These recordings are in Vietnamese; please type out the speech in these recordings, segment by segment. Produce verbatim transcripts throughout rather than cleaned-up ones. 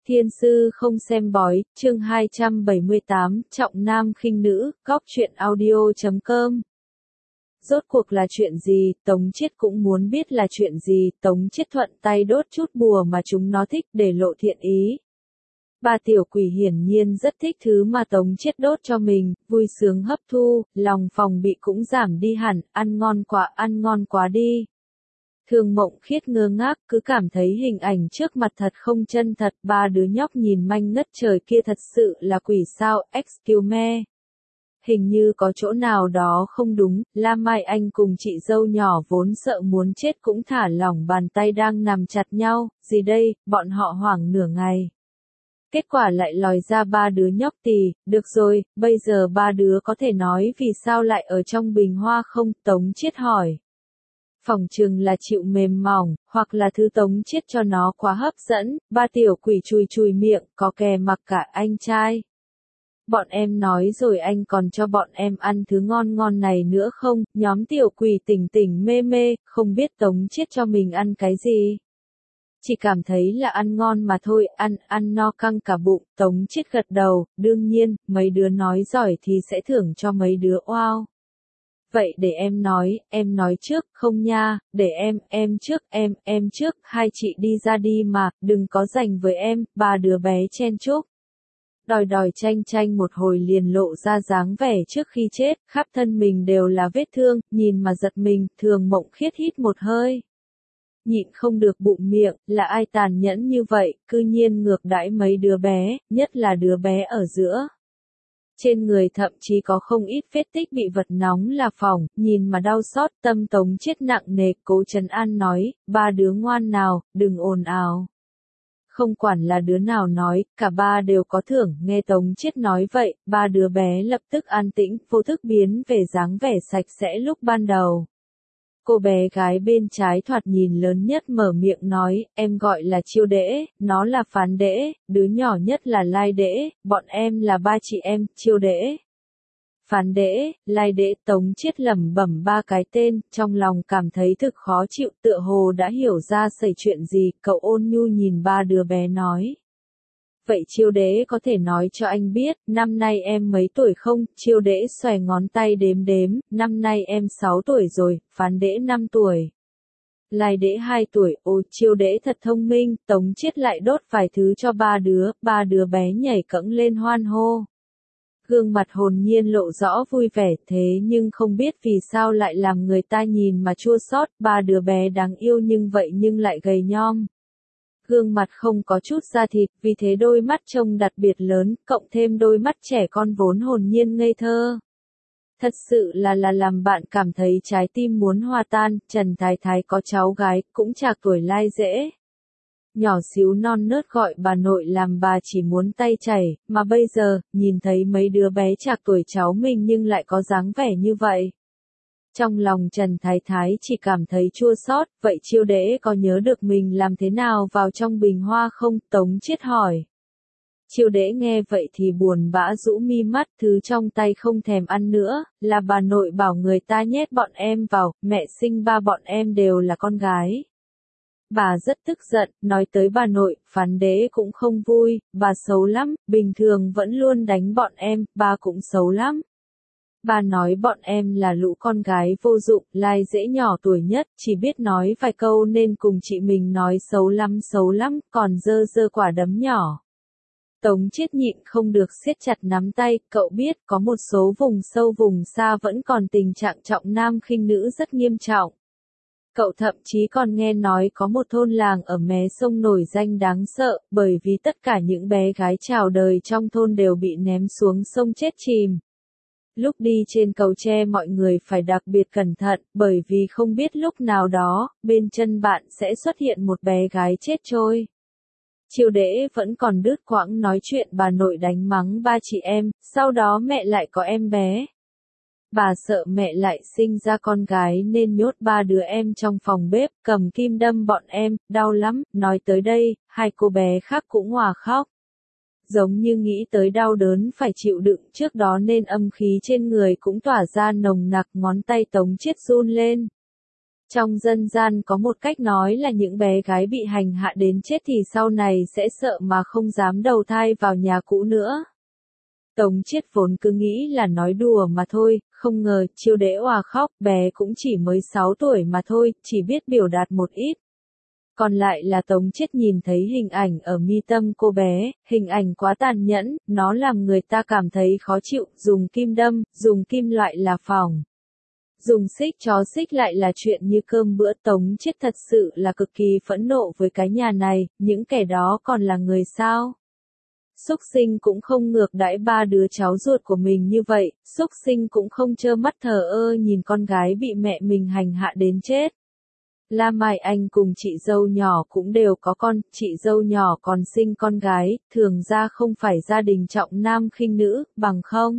Thiên sư không xem bói, chương hai trăm bảy mươi tám, trọng nam khinh nữ, góc truyện audio chấm com. Rốt cuộc là chuyện gì, Tống Chiết cũng muốn biết là chuyện gì, Tống Chiết thuận tay đốt chút bùa mà chúng nó thích để lộ thiện ý. Ba tiểu quỷ hiển nhiên rất thích thứ mà Tống Chiết đốt cho mình, vui sướng hấp thu, lòng phòng bị cũng giảm đi hẳn, ăn ngon quá, ăn ngon quá đi. Thường Mộng Khiết ngơ ngác, cứ cảm thấy hình ảnh trước mặt thật không chân thật, ba đứa nhóc nhìn manh ngất trời kia thật sự là quỷ sao, excuse me. Hình như có chỗ nào đó không đúng, Lam Mai Anh cùng chị dâu nhỏ vốn sợ muốn chết cũng thả lỏng bàn tay đang nằm chặt nhau, gì đây, bọn họ hoảng nửa ngày. Kết quả lại lòi ra ba đứa nhóc tì, được rồi, bây giờ ba đứa có thể nói vì sao lại ở trong bình hoa không, Tống Chiết hỏi. Phỏng chừng là chịu mềm mỏng, hoặc là thứ Tống Chiết cho nó quá hấp dẫn, ba tiểu quỷ chùi chùi miệng, có kè mặc cả anh trai. Bọn em nói rồi anh còn cho bọn em ăn thứ ngon ngon này nữa không, nhóm tiểu quỷ tỉnh tỉnh mê mê, không biết Tống Chiết cho mình ăn cái gì. Chỉ cảm thấy là ăn ngon mà thôi, ăn, ăn no căng cả bụng, Tống Chiết gật đầu, đương nhiên, mấy đứa nói giỏi thì sẽ thưởng cho mấy đứa oao. Vậy để em nói, em nói trước, không nha, để em, em trước, em, em trước, hai chị đi ra đi mà, đừng có giành với em, ba đứa bé chen chúc. Đòi đòi tranh tranh một hồi liền lộ ra dáng vẻ trước khi chết, khắp thân mình đều là vết thương, nhìn mà giật mình, Thường Mộng Khiết hít một hơi. Nhịn không được bụng miệng, là ai tàn nhẫn như vậy, cư nhiên ngược đãi mấy đứa bé, nhất là đứa bé ở giữa. Trên người thậm chí có không ít vết tích bị vật nóng là phỏng, nhìn mà đau xót, tâm Tống Chiết nặng nề, cố trấn an nói, ba đứa ngoan nào, đừng ồn ào. Không quản là đứa nào nói, cả ba đều có thưởng, nghe Tống Chiết nói vậy, ba đứa bé lập tức an tĩnh, vô thức biến về dáng vẻ sạch sẽ lúc ban đầu. Cô bé gái bên trái thoạt nhìn lớn nhất mở miệng nói, em gọi là Chiêu Đễ, nó là Phán Đễ, đứa nhỏ nhất là Lai Đễ, bọn em là ba chị em, Chiêu Đễ. Phán Đễ, Lai Đễ, Tống Chiết lẩm bẩm ba cái tên, trong lòng cảm thấy thực khó chịu, tựa hồ đã hiểu ra xảy chuyện gì, cậu ôn nhu nhìn ba đứa bé nói. Vậy Chiêu Đễ có thể nói cho anh biết, năm nay em mấy tuổi không? Chiêu Đễ xòe ngón tay đếm đếm, năm nay em sáu tuổi rồi, Phán Đễ năm tuổi. Lai Đễ hai tuổi, ôi Chiêu Đễ thật thông minh, Tống Chiết lại đốt vài thứ cho ba đứa, ba đứa bé nhảy cẫng lên hoan hô. Gương mặt hồn nhiên lộ rõ vui vẻ, thế nhưng không biết vì sao lại làm người ta nhìn mà chua xót, ba đứa bé đáng yêu nhưng vậy nhưng lại gầy nhom. Gương mặt không có chút da thịt, vì thế đôi mắt trông đặc biệt lớn, cộng thêm đôi mắt trẻ con vốn hồn nhiên ngây thơ. Thật sự là là làm bạn cảm thấy trái tim muốn hòa tan, Trần Thái Thái có cháu gái, cũng trạc tuổi Lai Dễ. Nhỏ xíu non nớt gọi bà nội làm bà chỉ muốn tay chảy, mà bây giờ, nhìn thấy mấy đứa bé trạc tuổi cháu mình nhưng lại có dáng vẻ như vậy. Trong lòng Trần Thái Thái chỉ cảm thấy chua xót, vậy Chiêu Đễ có nhớ được mình làm thế nào vào trong bình hoa không? Tống Chiết hỏi. Chiêu Đễ nghe vậy thì buồn bã rũ mi mắt, thứ trong tay không thèm ăn nữa, là bà nội bảo người ta nhét bọn em vào, mẹ sinh ba bọn em đều là con gái. Bà rất tức giận, nói tới bà nội, Phán Đễ cũng không vui, bà xấu lắm, bình thường vẫn luôn đánh bọn em, bà cũng xấu lắm. Bà nói bọn em là lũ con gái vô dụng, Lai Dễ nhỏ tuổi nhất, chỉ biết nói vài câu nên cùng chị mình nói xấu lắm xấu lắm, còn dơ dơ quả đấm nhỏ. Tống Chiết nhịn không được siết chặt nắm tay, cậu biết có một số vùng sâu vùng xa vẫn còn tình trạng trọng nam khinh nữ rất nghiêm trọng. Cậu thậm chí còn nghe nói có một thôn làng ở mé sông nổi danh đáng sợ, bởi vì tất cả những bé gái chào đời trong thôn đều bị ném xuống sông chết chìm. Lúc đi trên cầu tre mọi người phải đặc biệt cẩn thận, bởi vì không biết lúc nào đó, bên chân bạn sẽ xuất hiện một bé gái chết trôi. Chiêu Đễ vẫn còn đứt quãng nói chuyện bà nội đánh mắng ba chị em, sau đó mẹ lại có em bé. Bà sợ mẹ lại sinh ra con gái nên nhốt ba đứa em trong phòng bếp, cầm kim đâm bọn em, đau lắm, nói tới đây, hai cô bé khác cũng òa khóc. Giống như nghĩ tới đau đớn phải chịu đựng trước đó nên âm khí trên người cũng tỏa ra nồng nặc, ngón tay Tống Chiết run lên. Trong dân gian có một cách nói là những bé gái bị hành hạ đến chết thì sau này sẽ sợ mà không dám đầu thai vào nhà cũ nữa. Tống Chiết vốn cứ nghĩ là nói đùa mà thôi, không ngờ Chiêu Đễ òa khóc, bé cũng chỉ mới sáu tuổi mà thôi, chỉ biết biểu đạt một ít. Còn lại là Tống Chiết nhìn thấy hình ảnh ở mi tâm cô bé, hình ảnh quá tàn nhẫn, nó làm người ta cảm thấy khó chịu, dùng kim đâm, dùng kim loại là phỏng. Dùng xích chó xích lại là chuyện như cơm bữa. Tống Chiết thật sự là cực kỳ phẫn nộ với cái nhà này, những kẻ đó còn là người sao? Súc sinh cũng không ngược đãi ba đứa cháu ruột của mình như vậy, súc sinh cũng không trơ mắt thờ ơ nhìn con gái bị mẹ mình hành hạ đến chết. La Mai Anh cùng chị dâu nhỏ cũng đều có con, chị dâu nhỏ còn sinh con gái, thường ra không phải gia đình trọng nam khinh nữ, bằng không.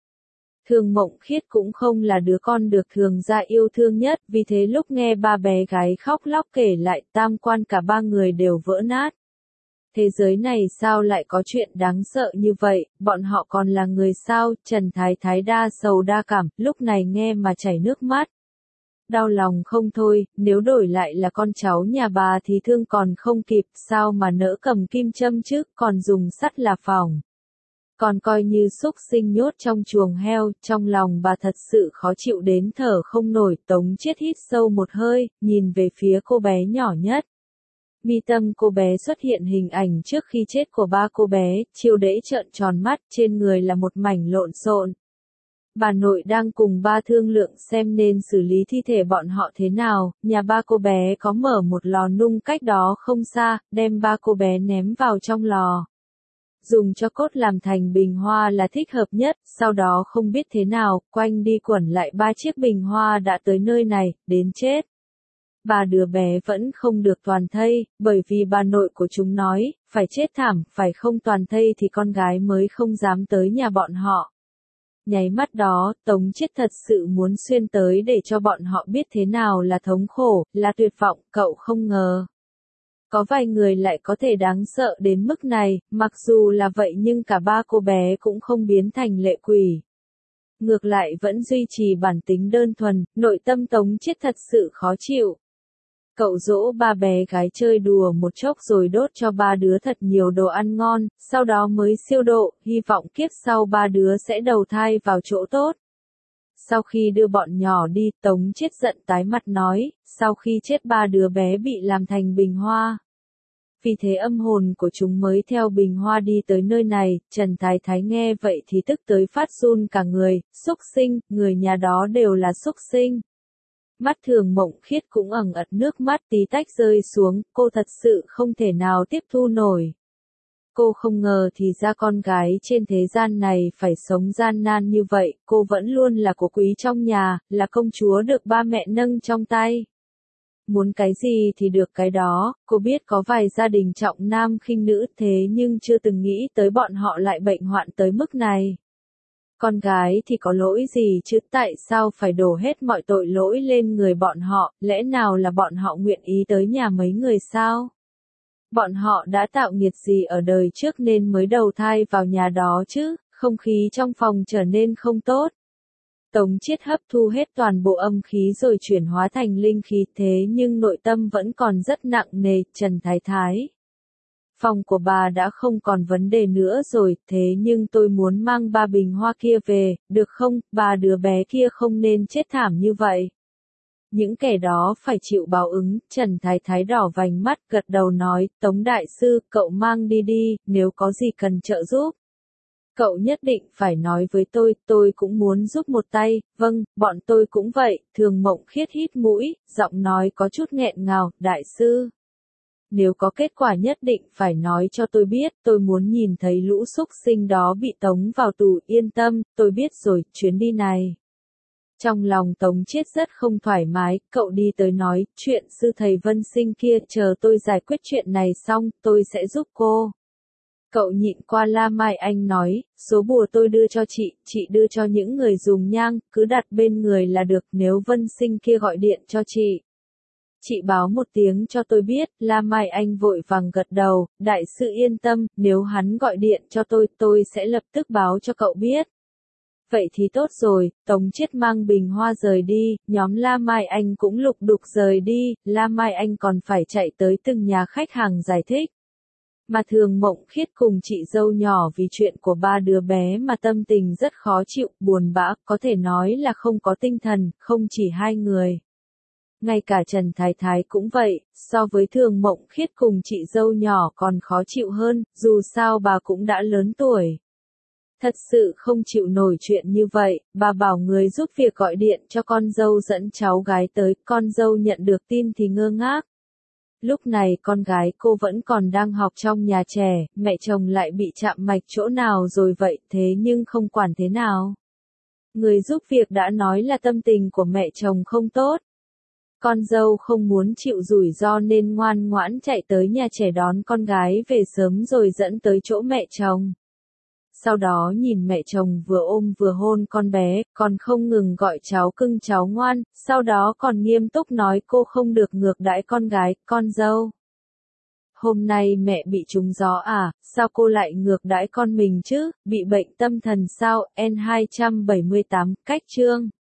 Thường Mộng Khiết cũng không là đứa con được thường gia yêu thương nhất, vì thế lúc nghe ba bé gái khóc lóc kể lại tam quan cả ba người đều vỡ nát. Thế giới này sao lại có chuyện đáng sợ như vậy, bọn họ còn là người sao? Trần Thái Thái đa sầu đa cảm, lúc này nghe mà chảy nước mắt. Đau lòng không thôi, nếu đổi lại là con cháu nhà bà thì thương còn không kịp, sao mà nỡ cầm kim châm chứ, còn dùng sắt là phỏng. Còn coi như xúc sinh nhốt trong chuồng heo, trong lòng bà thật sự khó chịu đến thở không nổi. Tống Chiết hít sâu một hơi, nhìn về phía cô bé nhỏ nhất. Mi tâm cô bé xuất hiện hình ảnh trước khi chết của ba cô bé, Chiêu Đễ trợn tròn mắt, trên người là một mảnh lộn xộn. Bà nội đang cùng ba thương lượng xem nên xử lý thi thể bọn họ thế nào, nhà ba cô bé có mở một lò nung cách đó không xa, đem ba cô bé ném vào trong lò. Dùng cho cốt làm thành bình hoa là thích hợp nhất, sau đó không biết thế nào, quanh đi quẩn lại ba chiếc bình hoa đã tới nơi này, đến chết. Ba đứa bé vẫn không được toàn thây, bởi vì bà nội của chúng nói, phải chết thảm, phải không toàn thây thì con gái mới không dám tới nhà bọn họ. Nháy mắt đó, Tống Chiết thật sự muốn xuyên tới để cho bọn họ biết thế nào là thống khổ, là tuyệt vọng, cậu không ngờ. Có vài người lại có thể đáng sợ đến mức này, mặc dù là vậy nhưng cả ba cô bé cũng không biến thành lệ quỷ. Ngược lại vẫn duy trì bản tính đơn thuần, nội tâm Tống Chiết thật sự khó chịu. Cậu dỗ ba bé gái chơi đùa một chốc rồi đốt cho ba đứa thật nhiều đồ ăn ngon, sau đó mới siêu độ, hy vọng kiếp sau ba đứa sẽ đầu thai vào chỗ tốt. Sau khi đưa bọn nhỏ đi, Tống Chiết giận tái mặt nói, sau khi chết ba đứa bé bị làm thành bình hoa. Vì thế âm hồn của chúng mới theo bình hoa đi tới nơi này. Trần Thái Thái nghe vậy thì tức tới phát run cả người, xúc sinh, người nhà đó đều là xúc sinh. Mắt Thường Mộng Khiết cũng ẩn ẩn nước mắt tí tách rơi xuống, cô thật sự không thể nào tiếp thu nổi. Cô không ngờ thì ra con gái trên thế gian này phải sống gian nan như vậy, cô vẫn luôn là của quý trong nhà, là công chúa được ba mẹ nâng trong tay. Muốn cái gì thì được cái đó, cô biết có vài gia đình trọng nam khinh nữ thế nhưng chưa từng nghĩ tới bọn họ lại bệnh hoạn tới mức này. Con gái thì có lỗi gì chứ, tại sao phải đổ hết mọi tội lỗi lên người bọn họ, lẽ nào là bọn họ nguyện ý tới nhà mấy người sao? Bọn họ đã tạo nghiệt gì ở đời trước nên mới đầu thai vào nhà đó chứ, không khí trong phòng trở nên không tốt. Tống Chiết hấp thu hết toàn bộ âm khí rồi chuyển hóa thành linh khí, thế nhưng nội tâm vẫn còn rất nặng nề. Trần Thái Thái, phòng của bà đã không còn vấn đề nữa rồi, thế nhưng tôi muốn mang ba bình hoa kia về, được không? Ba đứa bé kia không nên chết thảm như vậy. Những kẻ đó phải chịu báo ứng. Trần Thái Thái đỏ vành mắt gật đầu nói, Tống đại sư, cậu mang đi đi, nếu có gì cần trợ giúp. Cậu nhất định phải nói với tôi, tôi cũng muốn giúp một tay. Vâng, bọn tôi cũng vậy. Thường Mộng Khiết hít mũi, giọng nói có chút nghẹn ngào, đại sư. Nếu có kết quả nhất định phải nói cho tôi biết, tôi muốn nhìn thấy lũ xúc sinh đó bị tống vào tù. Yên tâm, tôi biết rồi, chuyến đi này. Trong lòng Tống Chiết rất không thoải mái, cậu đi tới nói, chuyện sư thầy Vân Sinh kia, chờ tôi giải quyết chuyện này xong, tôi sẽ giúp cô. Cậu nhịn qua La Mai Anh nói, số bùa tôi đưa cho chị, chị đưa cho những người dùng nhang, cứ đặt bên người là được, nếu Vân Sinh kia gọi điện cho chị. Chị báo một tiếng cho tôi biết. La Mai Anh vội vàng gật đầu, đại sư yên tâm, nếu hắn gọi điện cho tôi, tôi sẽ lập tức báo cho cậu biết. vậy thì tốt rồi, Tống Chiết mang bình hoa rời đi, nhóm La Mai Anh cũng lục đục rời đi, La Mai Anh còn phải chạy tới từng nhà khách hàng giải thích. Mà Thường Mộng Khiết cùng chị dâu nhỏ vì chuyện của ba đứa bé mà tâm tình rất khó chịu, buồn bã, có thể nói là không có tinh thần, không chỉ hai người. Ngay cả Trần Thái Thái cũng vậy, so với Thường Mộng Khiết cùng chị dâu nhỏ còn khó chịu hơn, dù sao bà cũng đã lớn tuổi. Thật sự không chịu nổi chuyện như vậy, bà bảo người giúp việc gọi điện cho con dâu dẫn cháu gái tới, con dâu nhận được tin thì ngơ ngác. Lúc này con gái cô vẫn còn đang học trong nhà trẻ, mẹ chồng lại bị chạm mạch chỗ nào rồi vậy, thế nhưng không quản thế nào. Người giúp việc đã nói là tâm tình của mẹ chồng không tốt. Con dâu không muốn chịu rủi ro nên ngoan ngoãn chạy tới nhà trẻ đón con gái về sớm rồi dẫn tới chỗ mẹ chồng. Sau đó nhìn mẹ chồng vừa ôm vừa hôn con bé, còn không ngừng gọi cháu cưng cháu ngoan, sau đó còn nghiêm túc nói cô không được ngược đãi con gái, con dâu. Hôm nay mẹ bị trúng gió à, sao cô lại ngược đãi con mình chứ, bị bệnh tâm thần sao, N hai trăm bảy mươi tám, cách chương.